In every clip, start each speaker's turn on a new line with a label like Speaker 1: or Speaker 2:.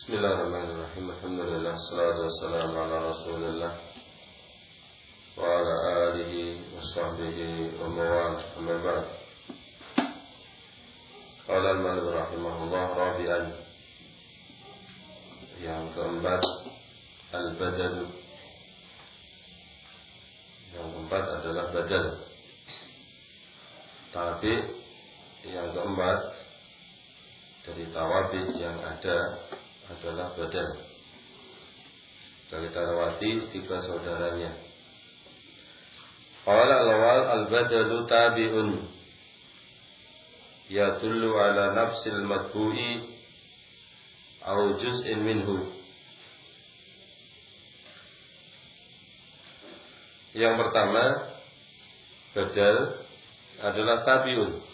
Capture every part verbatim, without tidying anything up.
Speaker 1: Bismillahirrahmanirrahim. Alhamdulillah, salatu wassalamu ala Rasulillah wa ala alihi wa sahbihi wa mawala, amma ba'd. Qala al-Malik rahimahullah rabi'an. Yang keempat, al-badal. Yang keempat adalah badal. Tapi yang keempat dari tawabi yang ada adalah badal. Kita lewati tiga saudaranya. Qala al-awwal al-badalu tabi'un yadullu ala nafsil matbu'i aw juz'in minhu. Yang pertama, badal adalah tabi'un.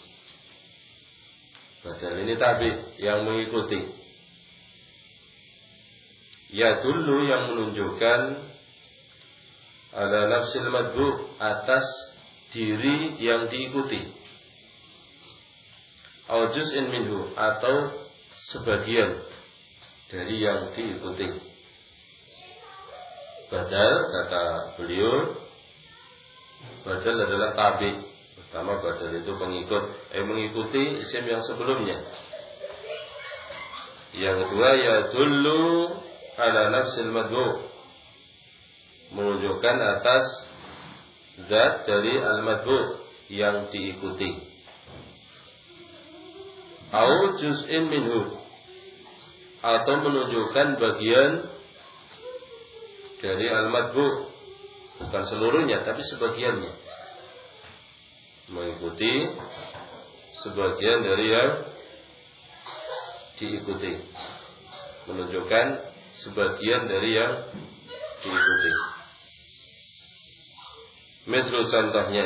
Speaker 1: Badal ini tabi' yang mengikuti. Ya dulu yang menunjukkan ala nafsil madbu, atas diri yang diikuti. Au juz'in minhu, atau sebagian dari yang diikuti. Badal, kata beliau, badal adalah tabi. Pertama, badal itu pengikut, eh mengikuti isim yang sebelumnya. Yang kedua, ya dulu ala nafsil madbu, menunjukkan atas zat dari al-madbu yang diikuti. Au juz'in minhu, atau menunjukkan bagian dari al-madbu, bukan seluruhnya tapi sebagiannya, mengikuti sebagian dari yang diikuti, menunjukkan sebagian dari yang diikuti. Misal contohnya,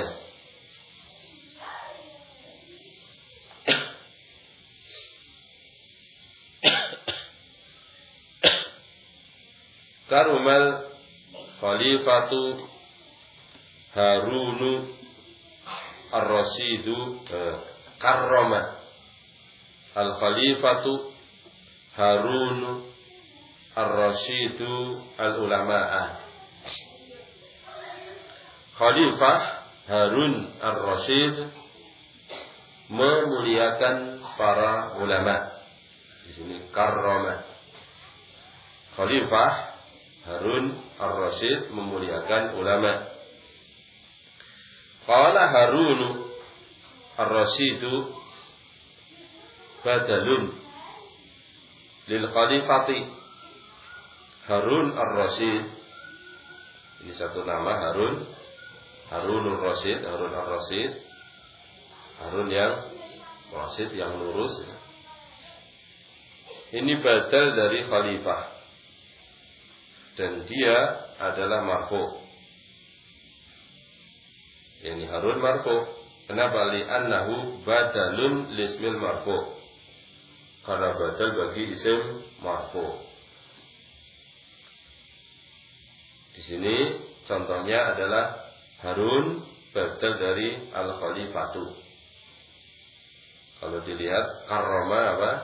Speaker 1: karumal khalifatu Harunu ar-Rasidu eh, karrama al-khalifatu Harunu ar-Rasyidu al-Ulama'ah. Khalifah Harun ar-Rasyid memuliakan para ulama. Di sini karrama. Khalifah Harun ar-Rasyid memuliakan ulama. Qala Harun ar-Rasyidu badalun lil khalifati Harun ar-Rasyid. Ini satu nama, Harun Harunur Rasyid, Harun ar-Rasyid, Harun yang Rasyid, yang lurus. Ini badal dari khalifah, dan dia adalah marfu. Ini Harun marfu. Kenapa? Li'annahu badalun lismil marfu, karena badal bagi isim marfu. Di sini contohnya adalah Harun badal dari al-khalifatu. Kalau dilihat karrama apa?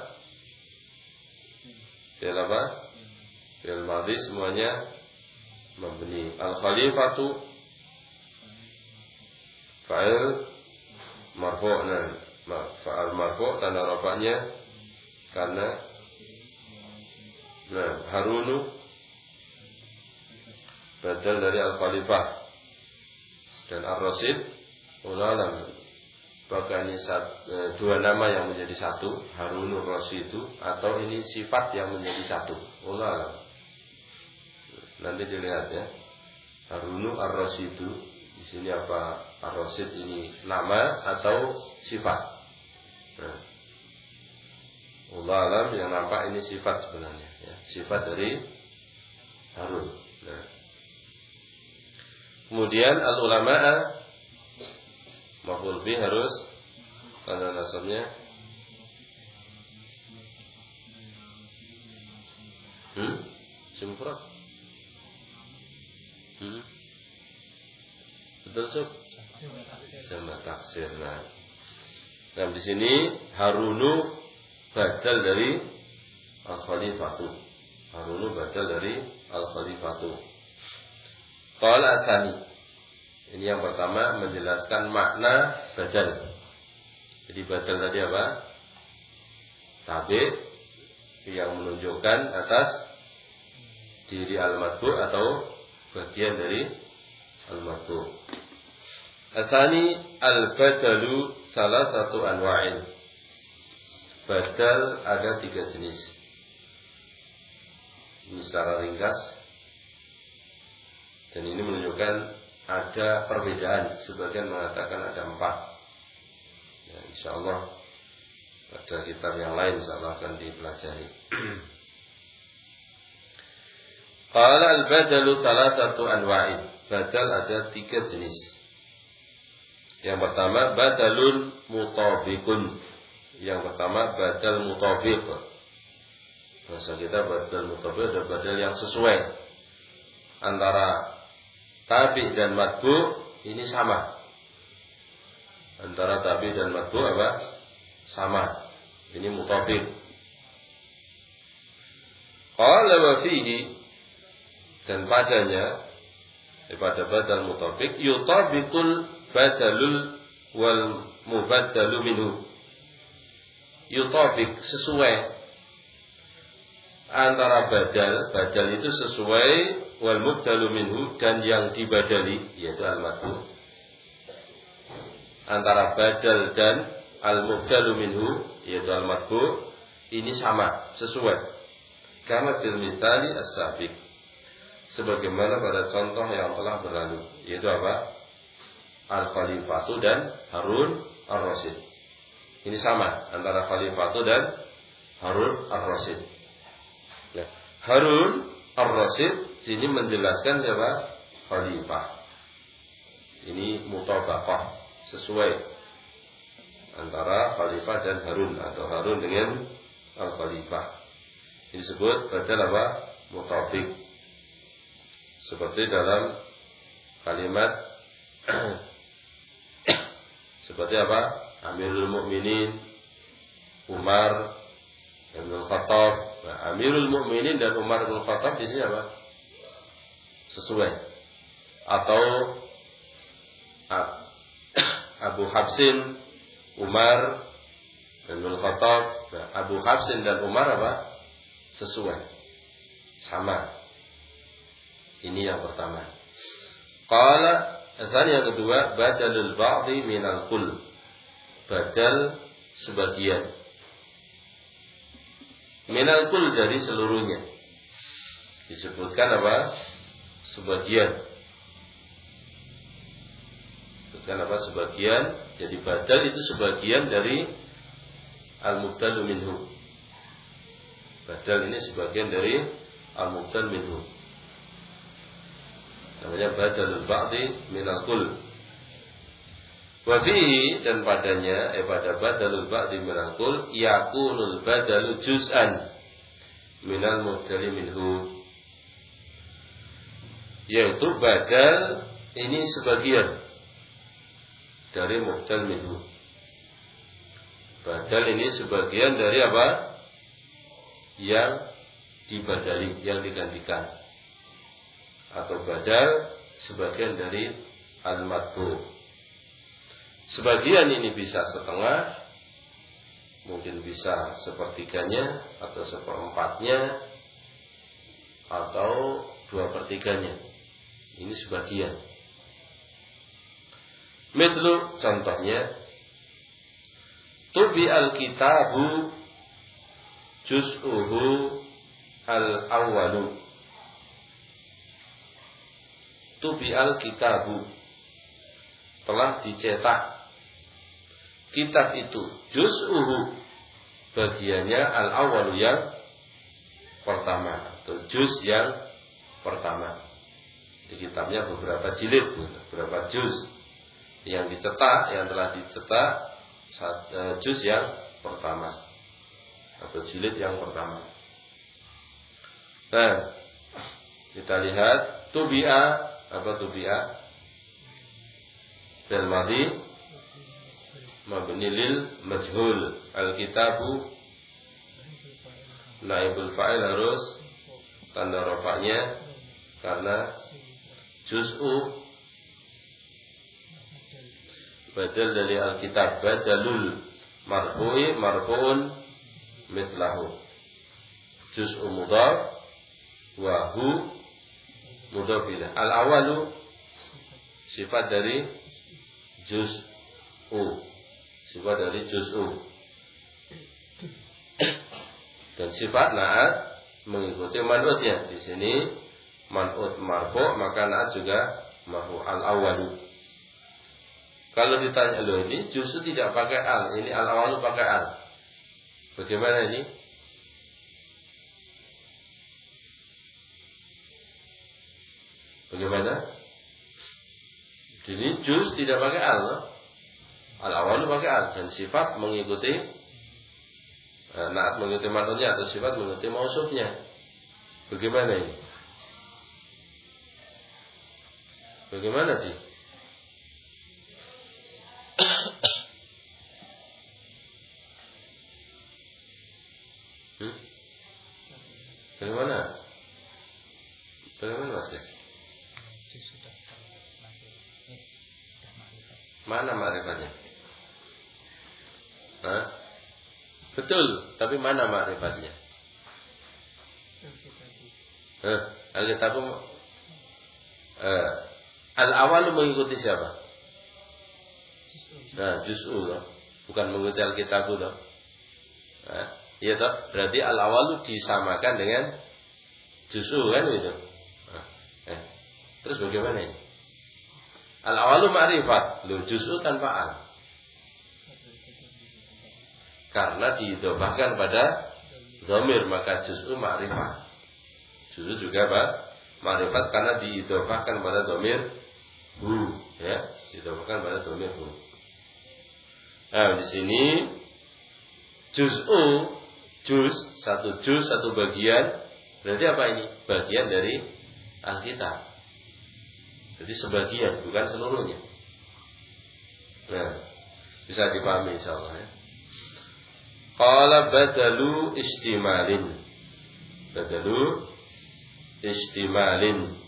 Speaker 1: Fi'il apa? Fi'il madhi semuanya mabni. Al-khalifatu fa'il marfu'. Nah, fa'al marfu' tanda rafa'nya karena nah, Harunu badal dari al-khalifah, dan ar-Rasyid ulalam. Apakah ini satu, e, dua nama yang menjadi satu, Harunur Rasyidu, atau ini sifat yang menjadi satu, ulalam. Nanti dilihat ya. Harunu ar-Rasyidu, di sini apa ar-Rasyid ini nama atau sifat? Nah, ulalam yang nampak ini sifat sebenarnya, ya. Sifat dari Harun. Nah, kemudian al-ulama'a maf'ul bih harus tanda nasabnya hmm? Simfrad hmm? Betul sub? Sama taksir. Nah, nah di sini Harunu badal dari al-khalifatu. Harunu badal dari al-khalifatu. Qala atsani. Ini yang pertama menjelaskan makna badal. Jadi badal tadi apa? Tabi yang menunjukkan atas diri al-matbu atau bagian dari al-matbu. Atsani al-badalu salah satu anwa'in. Badal ada tiga jenis. Ini secara ringkas. Dan ini menunjukkan ada perbedaan. Sebagian mengatakan ada empat. Ya, insya Allah pada kitab yang lain insya Allah akan dipelajari. Qala al-badalu salah satu anwa'in. Badal ada tiga jenis. Yang pertama badalun mutabiqun. Yang pertama badal mutabiq. Bahasa kita badal mutabiq adalah badal yang sesuai antara tabi dan matbu ini sama. Antara tabi dan matbu apa? Sama. Ini mutabiq. Qala wa fihi, dan padanya pada badal mutabiq yutabiqul badalul wal mubaddalu minhu. Yutabik sesuai antara badal, badal itu sesuai wal mubdalu minhu dan yang dibadali yaitu al-matbu. Antara badal dan al-mubdalu minhu yaitu al-matbu ini sama, sesuai. Karena fil mithali as-sabiq. Sebagaimana pada contoh yang telah berlalu, yaitu apa? Al-Khalifatu dan Harun ar-Rasyid. Ini sama antara Khalifatu dan Harun ar-Rasyid. Nah, Harun ar-Rasyid sini menjelaskan siapa? Khalifah. Ini mutabaqah, sesuai antara Khalifah dan Harun atau Harun dengan Al-Khalifah. Ini disebut badal apa? Mutabiq. Seperti dalam kalimat seperti apa? Amirul Mukminin Umar bin Khattab. Nah, Amirul Mukminin dan Umar bin Khattab di sini apa? Sesuai. Atau Abu Hafsin Umar bin Khattab. Nah, Abu Hafsin dan Umar apa? Sesuai. Sama. Ini yang pertama. Qala asal yang kedua badalul ba'di minal kull. Badal sebagian. Minal kull dari seluruhnya. Disebutkan apa? Sebagian. Disebutkan apa? Sebagian. Jadi badal itu sebagian dari al-mubdalu minhu. Badal ini sebagian dari al-mubdal minhu. Namanya badalul ba'di minal kull. Wa fihi, dan padanya eh pada badalul ba'di minal kull yakunul badalu juz'an minal mubdali minhu. Yaitu badal ini sebagian dari mubdal minhu. Badal ini sebagian dari apa? Yang dibadali, yang digantikan. Atau badal sebagian dari al-matbu. Sebagian ini bisa setengah, mungkin bisa sepertiganya atau seperempatnya atau dua pertiganya. Ini sebagian. Mislu, contohnya, tubi al-kitabu juz'uhu al-awwalu. Tubi al-kitabu, telah dicetak kitab itu, juz'uhu, bagiannya al-awwalu yang pertama, atau juz yang pertama. Di kitabnya beberapa jilid, beberapa juz yang dicetak, yang telah dicetak juz yang pertama atau jilid yang pertama. Nah, kita lihat tubi'a. Apa tubi'a? Fil madhi mabni lil majhul. Al-kitabu naibul fa'il harus tanda rafa'nya karena juz'u badal dari Alkitab, badalul marfu'i marfu'un mithlahu, juz'u mudhaf wa hu mudhaf ilaih. Al awalu sifat dari juz'u, sifat dari juz'u, dan sifat na'at mengikuti man'utnya. Di sini man'ut marfu', maka na'at juga marfu'. Al awalu. Kalau ditanya, loh ini juz'u tidak pakai al, ini al awalu pakai al, bagaimana ini? Bagaimana? Ini juz tidak pakai al, no? Al awalu pakai al, dan sifat mengikuti eh, naat mengikuti man'utnya atau sifat mengikuti mausufnya. Bagaimana ini? Bagaimana sih? Hmm? Bagaimana? Bagaimana Mas Des? Mana ma'rifatnya? Hah? Betul, tapi mana ma'rifatnya? Hah? Al-Kitab eh, al-awalu mengikuti siapa? Nah, juz'u loh. Bukan mengikuti Al-Kitab loh. Nah, iya toh? Berarti al-awalu disamakan dengan juz'u kan itu. Nah, eh. Terus bagaimana ini? Al-awalu ma'rifat, lu juz'u tanpa al. Karena diidhofahkan pada dhamir, maka juz'u ma'rifat. Juz'u juga apa? Ma'rifat karena diidhofahkan pada dhamir hu, ya, diidhofahkan pada dhamir hu. Nah, di sini juz'u, juz, satu juz, satu bagian. Berarti apa ini? Bagian dari Alkitab. Jadi sebagian, bukan seluruhnya. Nah, bisa dipahami insyaallah ya. Qala badalu istimalin. Badalu istimalin.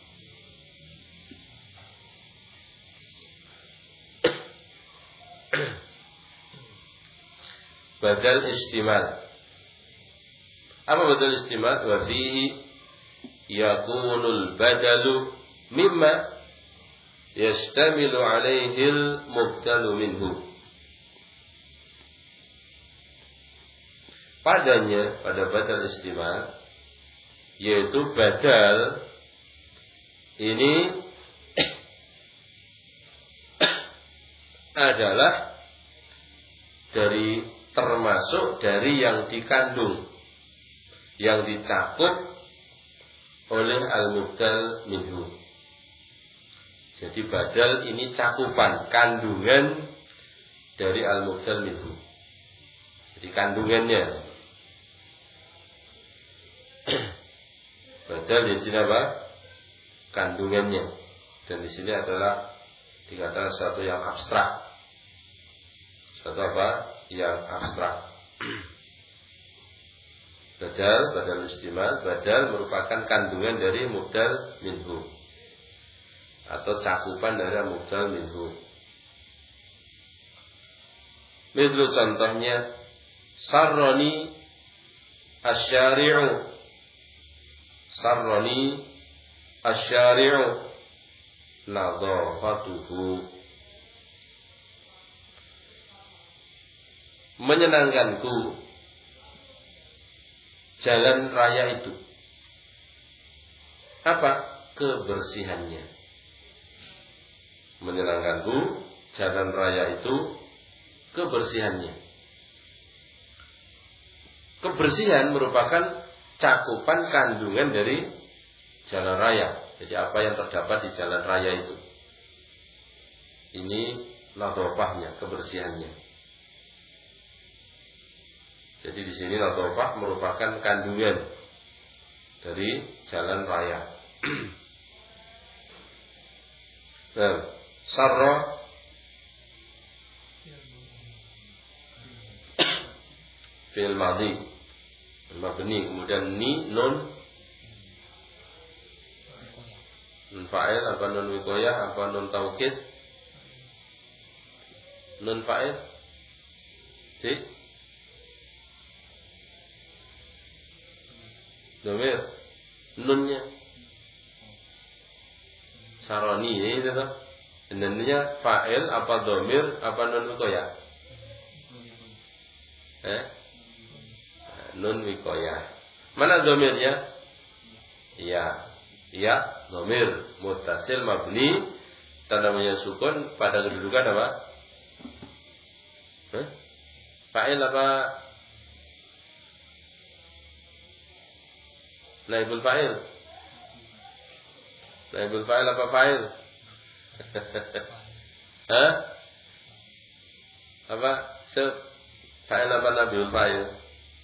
Speaker 1: Badal istimal. Apa badal istimal? Wa fihi yakunul badalu mimma yastamilu alaihi al-mubdalu minhu. Padanya, pada badal istimal, yaitu badal ini adalah dari termasuk dari yang dikandung, yang dicakup oleh al-mubdal minhu. Jadi badal ini cakupan, kandungan dari al-mubdal minhu. Jadi kandungannya. Badal di sini apa? Kandungannya. Dan di sini adalah dikatakan sesuatu yang abstrak. Sesuatu apa? Yang abstrak. Badal, badal istimal, badal merupakan kandungan dari mubdal minhu, atau cakupan dari mubdal minhu. Misal contohnya, sarroni asyari'u, sarroni asyari'u nadhafatuhu, menyenangkanku jalan raya itu. Apa? Kebersihannya. Menyenangkanku jalan raya itu kebersihannya. Kebersihan merupakan cakupan kandungan dari jalan raya. Jadi apa yang terdapat di jalan raya itu. Ini nadhafahnya, kebersihannya. Jadi di sini nadhafah merupakan kandungan dari jalan raya. Nah, sarra fi'il madhi mabni, kemudian ni nun fa'il apa nun wikoyah apa nun taukid? Nun fa'il? Si? Domir? Nunnya? Saroni ini itu tuh. Nunnya fa'il apa domir apa nun wikoyah? Eh? Nun wikoyah. Mana domirnya? Ya, ya, domir muttasil mabni tandanya sukun pada kedudukan apa? Hah? Fa'il apa? Naibul fa'il. Naibul fa'il apa fa'il? Hah? Apa? Se fa'il apa naibul fa'il?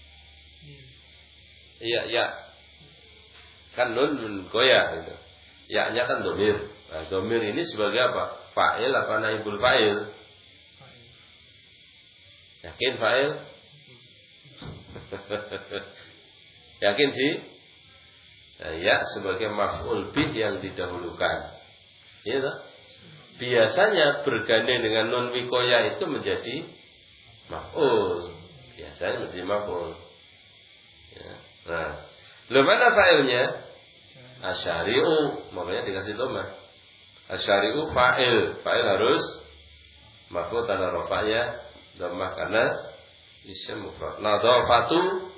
Speaker 1: Iya, ya. Kan nun goyah gitu. Ya-nya kan domir. Nah, domir ini sebagai apa? Fa'il apa naibul fa'il? Yakin fa'il? Yakin sih? Nah, ya sebagai maf'ul bih yang didahulukan. Iya toh? Biasanya bergandeng dengan nun wikoya itu menjadi maf'ul. Biasanya menjadi maf'ul. Ya. Nah, lo mana fa'ilnya? Asyari'u, makanya dikasih dhamma. Asyari'u fa'il, fa'il harus maf'ul tanda rafa'nya dhammah karena isim mufrad. Nadhafatu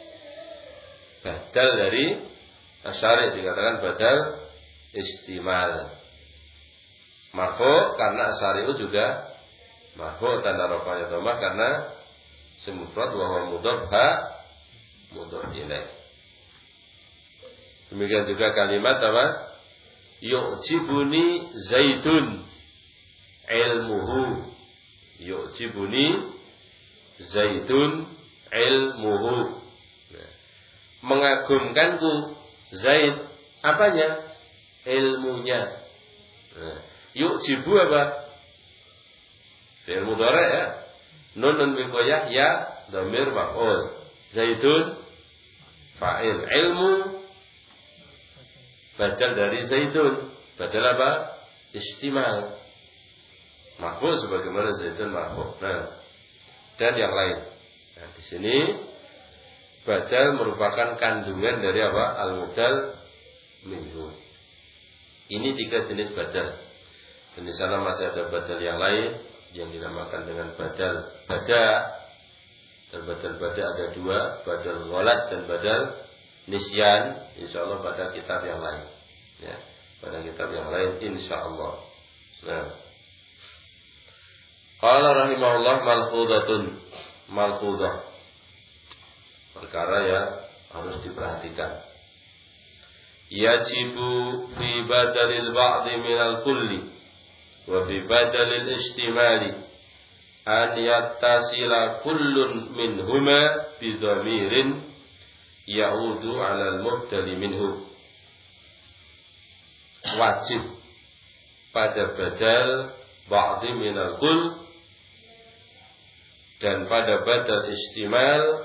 Speaker 1: badal dari asyari' dikatakan badal istimal. Marfu karena asyari'u juga marfu tanda rafa'nya dhammah karena isim mufrad wa huwa mudhaf ha mudhaf ilaih. Demikian juga kalimat apa? Yu'jibuni zaitun ilmuhu. Yu'jibuni zaitun ilmuhu. Nah, mengagumkanku Zaid apanya? Ilmunya. Nah, yu'jibu apa? Fi'il mudhari' ya. Nun nun biqoyah ya dhamir maf'ul. Zaitun fa'il. Ilmu badal dari zaitun. Badal apa? Istimal. Maf'ul sebagaimana zaitun maf'ul. Nah, dan yang lain. Nah, di sini badal merupakan kandungan dari apa? Al-mubdal minhu. Ini tiga jenis badal. Dan di sana masih ada badal yang lain yang dinamakan dengan badal bada. Dan badal bada ada dua, badal ghalat dan badal nisyan, insyaallah pada kitab yang lain. Ya, pada kitab yang lain insyaallah. Nah. Qala rahimahullah malhudatun. Malhudah. Perkara yang harus diperhatikan. Yajibu fi badalil ba'di minal kulli wa fi badalil istimali an yattasila kullun minhuma bidhamirin ya'udu 'ala al-mubtali minhu. Wajib pada badal ba'di minal kull dan pada badal istimal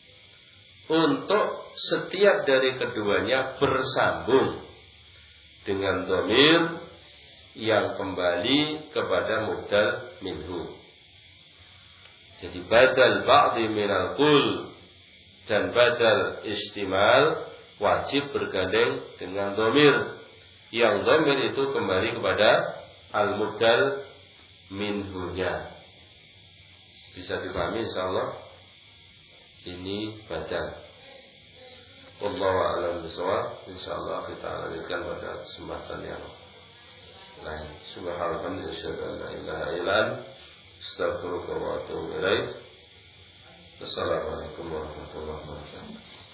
Speaker 1: untuk setiap dari keduanya bersambung dengan dhamir yang kembali kepada mubdal minhu. Jadi badal ba'di minal kull dan badal istimal wajib bergandeng dengan dhamir yang dhamir itu kembali kepada al-mubdal minhunya. Bisa dipahami insyaallah. Ini badal. Wallahu a'lam bishawab. Insyaallah kita lanjutkan pada kesempatan yang lain. Subhanallah, asyhadu an la ilaha illa anta, astaghfiruka wa atubu ilaik. Wassalamualaikum warahmatullahi wabarakatuh.